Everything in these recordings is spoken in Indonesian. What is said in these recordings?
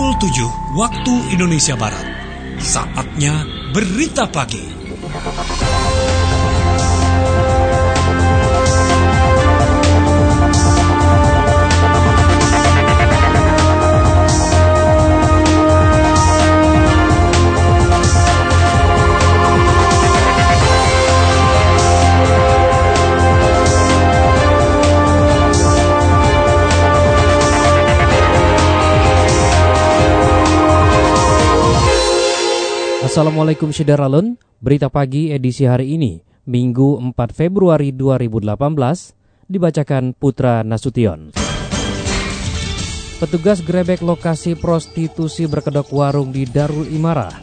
pukul 7 waktu Indonesia Barat. Saatnya Berita Pagi. Assalamualaikum Syederalun, Berita Pagi edisi hari ini, Minggu 4 Februari 2018, dibacakan Putra Nasution. Petugas gerebek lokasi prostitusi berkedok warung di Darul Imarah.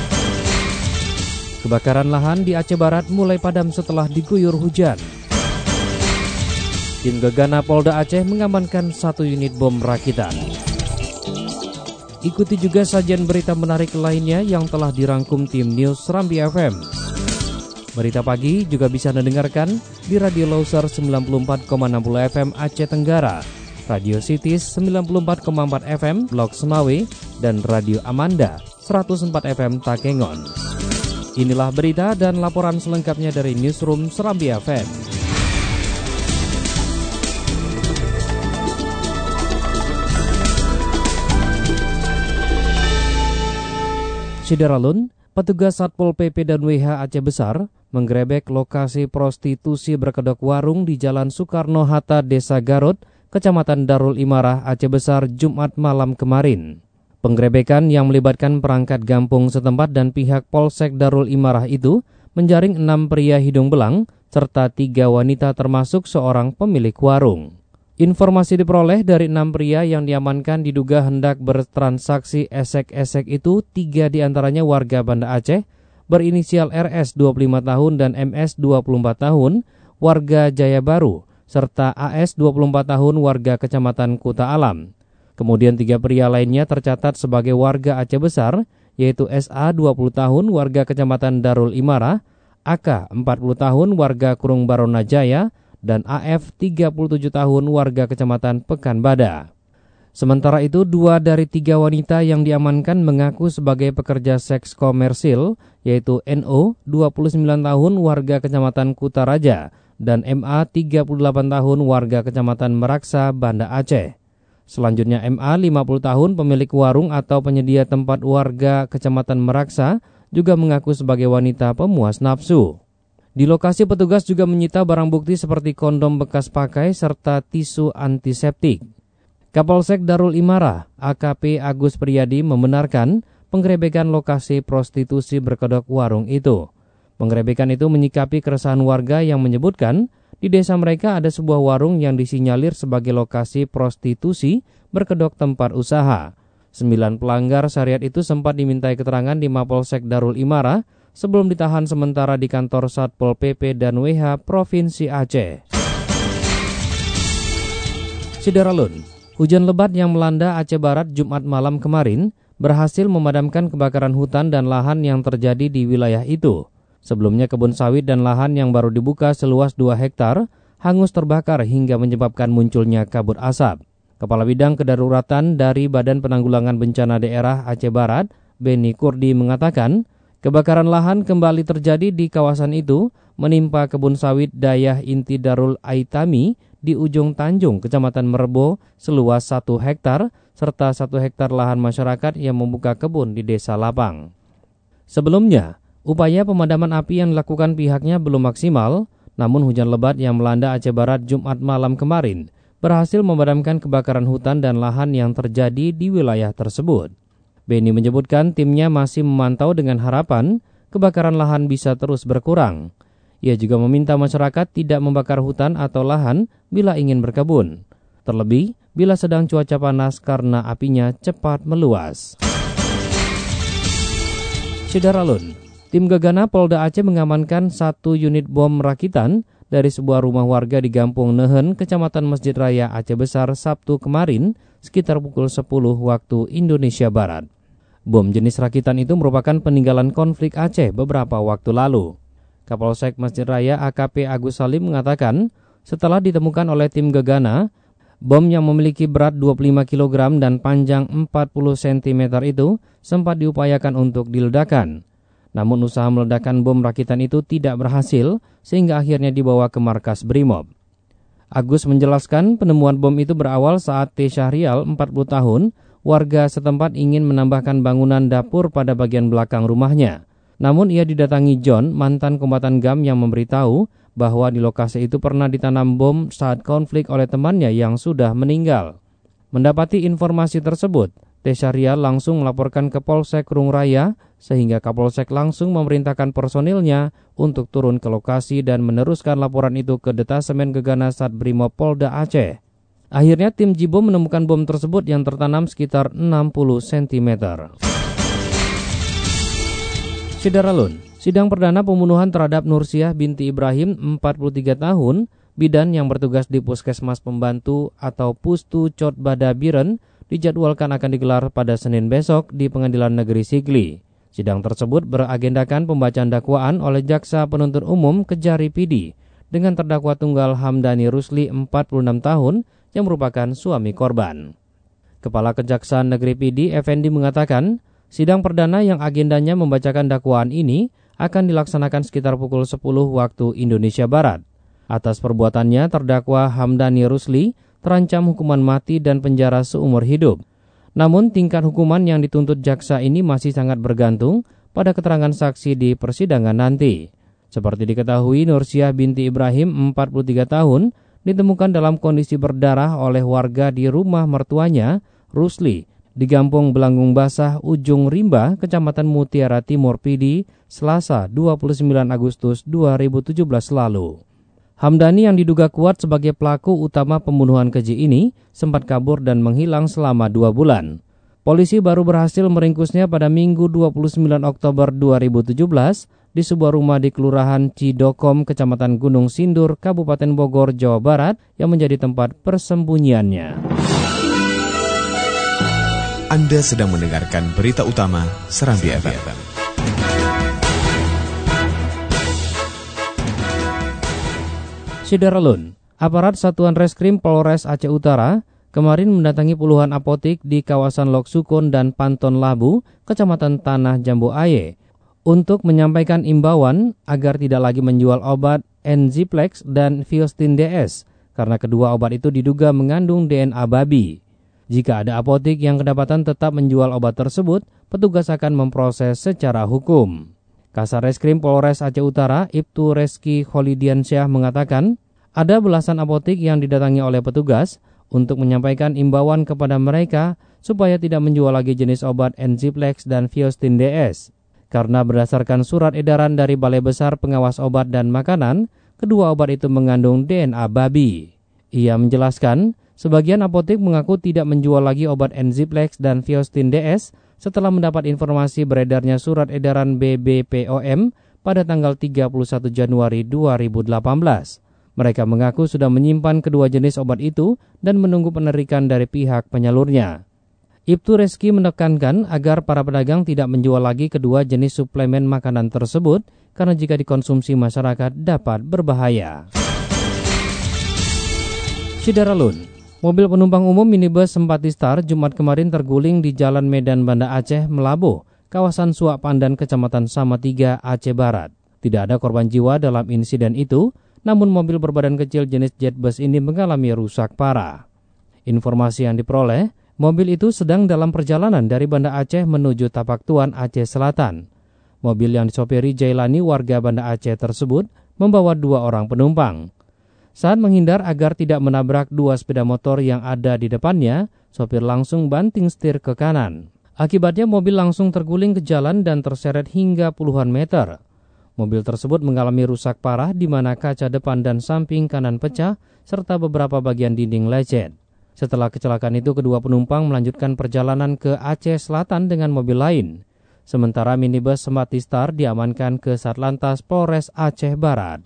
Kebakaran lahan di Aceh Barat mulai padam setelah diguyur hujan. Tim Gegana Polda Aceh mengamankan 1 unit bom rakitan. Ikuti juga sajian berita menarik lainnya yang telah dirangkum tim News Serambi FM. Berita Pagi juga bisa didengarkan di Radio Loser 94,60 FM Aceh Tenggara, Radio Cities 94,4 FM Blok Semawe, dan Radio Amanda 104 FM Takengon. Inilah berita dan laporan selengkapnya dari Newsroom Serambi FM. Syederalun, petugas Satpol PP dan WH Aceh Besar menggerebek lokasi prostitusi berkedok warung di Jalan Soekarno-Hatta, Desa Garut, Kecamatan Darul Imarah, Aceh Besar, Jumat malam kemarin. Penggerebekan yang melibatkan perangkat Gampung setempat dan pihak Polsek Darul Imarah itu menjaring 6 pria hidung belang serta 3 wanita termasuk seorang pemilik warung. Informasi diperoleh dari 6 pria yang diamankan diduga hendak bertransaksi esek-esek itu. 3 diantaranya warga Banda Aceh, berinisial RS 25 tahun dan MS 24 tahun, warga Jaya Baru, serta AS 24 tahun warga Kecamatan Kuta Alam. Kemudian 3 pria lainnya tercatat sebagai warga Aceh Besar, yaitu SA 20 tahun warga Kecamatan Darul Imarah, AK 40 tahun warga Kurung Barona Jaya, dan AF 37 tahun warga Kecamatan Pekanbada. Sementara itu 2 dari 3 wanita yang diamankan mengaku sebagai pekerja seks komersil, yaitu NO 29 tahun warga Kecamatan Kutaraja dan MA 38 tahun warga Kecamatan Meraksa, Banda Aceh. Selanjutnya MA 50 tahun pemilik warung atau penyedia tempat warga Kecamatan Meraksa juga mengaku sebagai wanita pemuas nafsu. Di lokasi petugas juga menyita barang bukti seperti kondom bekas pakai serta tisu antiseptik. Kapolsek Darul Imarah, AKP Agus Priyadi membenarkan penggerebekan lokasi prostitusi berkedok warung itu. Penggerebekan itu menyikapi keresahan warga yang menyebutkan di desa mereka ada sebuah warung yang disinyalir sebagai lokasi prostitusi berkedok tempat usaha. 9 pelanggar syariat itu sempat dimintai keterangan di Mapolsek Darul Imarah sebelum ditahan sementara di kantor Satpol PP dan WH Provinsi Aceh. Syederalun, hujan lebat yang melanda Aceh Barat Jumat malam kemarin berhasil memadamkan kebakaran hutan dan lahan yang terjadi di wilayah itu. Sebelumnya kebun sawit dan lahan yang baru dibuka seluas 2 hektar hangus terbakar hingga menyebabkan munculnya kabut asap. Kepala Bidang Kedaruratan dari Badan Penanggulangan Bencana Daerah Aceh Barat, Beni Kurdi mengatakan, kebakaran lahan kembali terjadi di kawasan itu menimpa kebun sawit Dayah Inti Darul Aitami di ujung Tanjung, Kecamatan Merbo, seluas 1 hektar, serta 1 hektar lahan masyarakat yang membuka kebun di Desa Lapang. Sebelumnya, upaya pemadaman api yang dilakukan pihaknya belum maksimal, namun hujan lebat yang melanda Aceh Barat Jumat malam kemarin berhasil memadamkan kebakaran hutan dan lahan yang terjadi di wilayah tersebut. Beni menyebutkan timnya masih memantau dengan harapan kebakaran lahan bisa terus berkurang. Ia juga meminta masyarakat tidak membakar hutan atau lahan bila ingin berkebun, terlebih bila sedang cuaca panas karena apinya cepat meluas. Syederalun, tim Gegana Polda Aceh mengamankan 1 unit bom rakitan dari sebuah rumah warga di Gampung Nehen, Kecamatan Masjid Raya Aceh Besar Sabtu kemarin sekitar pukul 10 waktu Indonesia Barat. Bom jenis rakitan itu merupakan peninggalan konflik Aceh beberapa waktu lalu. Kapolsek Masjid Raya AKP Agus Salim mengatakan, setelah ditemukan oleh tim Gegana, Bom yang memiliki berat 25 kg dan panjang 40 cm itu sempat diupayakan untuk diledakkan. Namun usaha meledakkan bom rakitan itu tidak berhasil sehingga akhirnya dibawa ke markas Brimob. Agus menjelaskan penemuan bom itu berawal saat T. Syahrial, 40 tahun, warga setempat ingin menambahkan bangunan dapur pada bagian belakang rumahnya. Namun ia didatangi John, mantan kombatan GAM yang memberitahu bahwa di lokasi itu pernah ditanam bom saat konflik oleh temannya yang sudah meninggal. Mendapati informasi tersebut, T. Syahrial langsung melaporkan ke Polsek Rung Raya sehingga Kapolsek langsung memerintahkan personilnya untuk turun ke lokasi dan meneruskan laporan itu ke Detasemen Gegana Satbrimob Polda Aceh. Akhirnya tim Jibo menemukan bom tersebut yang tertanam sekitar 60 cm. Syederalun, sidang perdana pembunuhan terhadap Nursiah binti Ibrahim, 43 tahun, bidan yang bertugas di Puskesmas Pembantu atau Pustu Cot Bada Biren, dijadwalkan akan digelar pada Senin besok di Pengadilan Negeri Sigli. Sidang tersebut beragendakan pembacaan dakwaan oleh Jaksa Penuntut Umum Kejari Pidi dengan terdakwa tunggal Hamdani Rusli, 46 tahun, yang merupakan suami korban. Kepala Kejaksaan Negeri Pidi, Effendi, mengatakan, sidang perdana yang agendanya membacakan dakwaan ini akan dilaksanakan sekitar pukul 10 waktu Indonesia Barat. Atas perbuatannya, terdakwa Hamdani Rusli terancam hukuman mati dan penjara seumur hidup. Namun tingkat hukuman yang dituntut jaksa ini masih sangat bergantung pada keterangan saksi di persidangan nanti. Seperti diketahui, Nursiah binti Ibrahim, 43 tahun, ditemukan dalam kondisi berdarah oleh warga di rumah mertuanya, Rusli, di Kampung Belanggung Basah, Ujung Rimba, Kecamatan Mutiara Timur Pidi, Selasa 29 Agustus 2017 lalu. Hamdani yang diduga kuat sebagai pelaku utama pembunuhan keji ini sempat kabur dan menghilang selama 2 bulan. Polisi baru berhasil meringkusnya pada Minggu 29 Oktober 2017 di sebuah rumah di Kelurahan Cidokom, Kecamatan Gunung Sindur, Kabupaten Bogor, Jawa Barat yang menjadi tempat persembunyiannya. Anda sedang mendengarkan berita utama Serambi FM. Syederalun, aparat Satuan Reskrim Polres Aceh Utara kemarin mendatangi puluhan apotik di kawasan Lok Sukun dan Panton Labu, Kecamatan Tanah Jambu Aye, untuk menyampaikan imbauan agar tidak lagi menjual obat Enziplex dan Fiostin DS, karena kedua obat itu diduga mengandung DNA babi. Jika ada apotik yang kedapatan tetap menjual obat tersebut, petugas akan memproses secara hukum. Kasar Reskrim Polres Aceh Utara, Ibtu Reski Kholidiansyah, mengatakan ada belasan apotik yang didatangi oleh petugas untuk menyampaikan imbauan kepada mereka supaya tidak menjual lagi jenis obat Enziplex dan Fiostin DS. Karena berdasarkan surat edaran dari Balai Besar Pengawas Obat dan Makanan, kedua obat itu mengandung DNA babi. Ia menjelaskan, sebagian apotik mengaku tidak menjual lagi obat Enziplex dan Fiostin DS setelah mendapat informasi beredarnya surat edaran BBPOM pada tanggal 31 Januari 2018. Mereka mengaku sudah menyimpan kedua jenis obat itu dan menunggu penerikan dari pihak penyalurnya. Ibtu Reski menekankan agar para pedagang tidak menjual lagi kedua jenis suplemen makanan tersebut karena jika dikonsumsi masyarakat dapat berbahaya. Syederalun, mobil penumpang umum minibus Sempatistar Jumat kemarin terguling di Jalan Medan Banda Aceh, Melabuh, kawasan Suak Pandan, Kecamatan Samatiga, Aceh Barat. Tidak ada korban jiwa dalam insiden itu, namun mobil berbadan kecil jenis jetbus ini mengalami rusak parah. Informasi yang diperoleh, mobil itu sedang dalam perjalanan dari Banda Aceh menuju Tapak Tuan, Aceh Selatan. Mobil yang disopiri Jailani, warga Banda Aceh tersebut, membawa 2 orang penumpang. Saat menghindar agar tidak menabrak 2 sepeda motor yang ada di depannya, sopir langsung banting setir ke kanan. Akibatnya mobil langsung terguling ke jalan dan terseret hingga puluhan meter. Mobil tersebut mengalami rusak parah di mana kaca depan dan samping kanan pecah serta beberapa bagian dinding lecet. Setelah kecelakaan itu, kedua penumpang melanjutkan perjalanan ke Aceh Selatan dengan mobil lain. Sementara minibus Sempatistar diamankan ke Satlantas Polres Aceh Barat.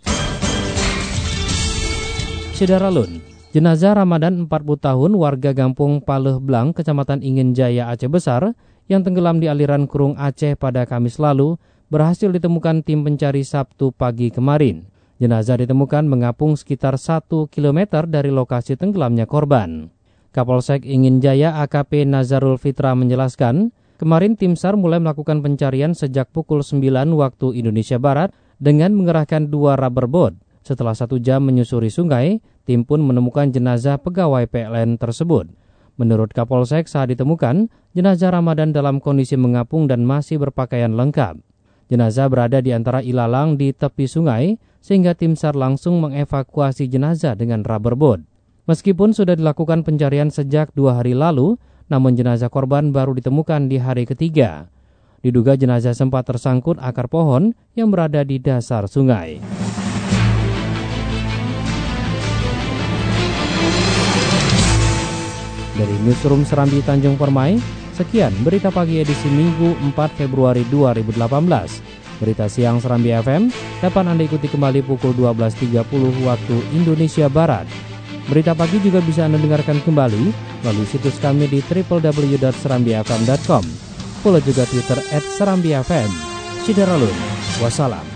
Syederalun, jenazah Ramadan 40 tahun warga Kampung Paleh Blang, Kecamatan Ingen Jaya, Aceh Besar, yang tenggelam di aliran Kurung Aceh pada Kamis lalu, berhasil ditemukan tim pencari Sabtu pagi kemarin. Jenazah ditemukan mengapung sekitar 1 km dari lokasi tenggelamnya korban. Kapolsek Ingin Jaya AKP Nazarul Fitra menjelaskan, kemarin tim SAR mulai melakukan pencarian sejak pukul 9 waktu Indonesia Barat dengan mengerahkan 2 rubber boat. Setelah 1 jam menyusuri sungai, tim pun menemukan jenazah pegawai PLN tersebut. Menurut Kapolsek, saat ditemukan, jenazah Ramadan dalam kondisi mengapung dan masih berpakaian lengkap. Jenazah berada di antara ilalang di tepi sungai, sehingga tim SAR langsung mengevakuasi jenazah dengan rubber boat. Meskipun sudah dilakukan pencarian sejak 2 hari lalu, namun jenazah korban baru ditemukan di hari ketiga. Diduga jenazah sempat tersangkut akar pohon yang berada di dasar sungai. Dari Newsroom Serambi Tanjung Permai, sekian berita pagi edisi Minggu 4 Februari 2018. Berita siang Serambi FM dapat Anda ikuti kembali pukul 12.30 waktu Indonesia Barat. Berita pagi juga bisa Anda dengarkan kembali melalui situs kami di www.serambifm.com. Follow juga Twitter @serambifm. Cideralun. Wassalam.